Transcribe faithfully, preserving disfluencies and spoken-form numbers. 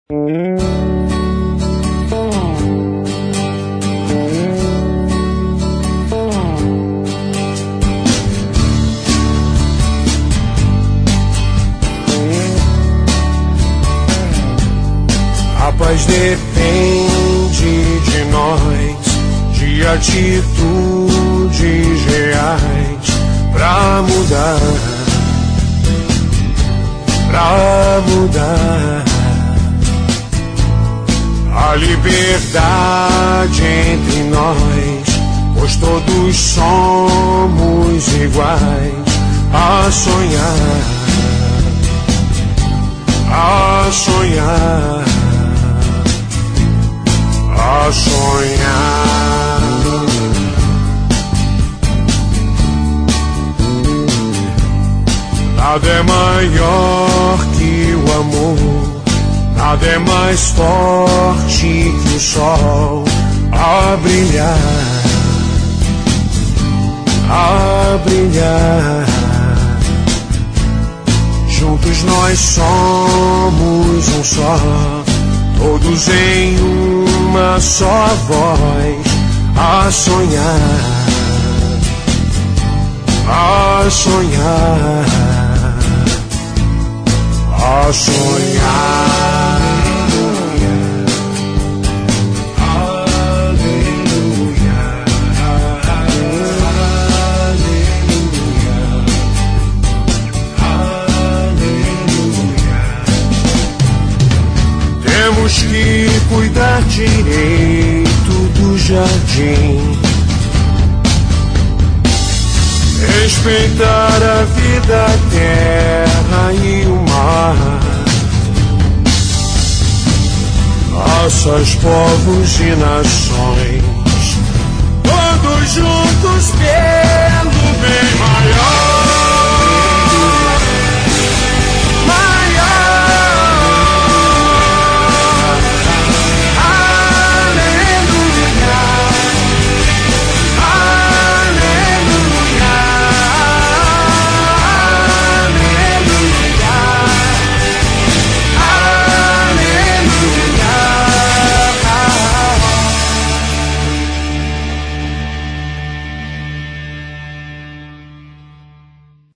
A paz depende de nós, de atitudes reais pra mudar, pra mudar. A liberdade entre nós, pois todos somos iguais. A sonhar, a sonhar, a sonhar. Nada é maior que o amor, nada é mais forte que o sol a brilhar, a brilhar. Juntos nós somos um só, todos em uma só voz, a sonhar, a sonhar, a sonhar. Temos que cuidar direito do jardim, respeitar a vida, a terra e o mar, raças, povos e nações, todos juntos pelo bem maior.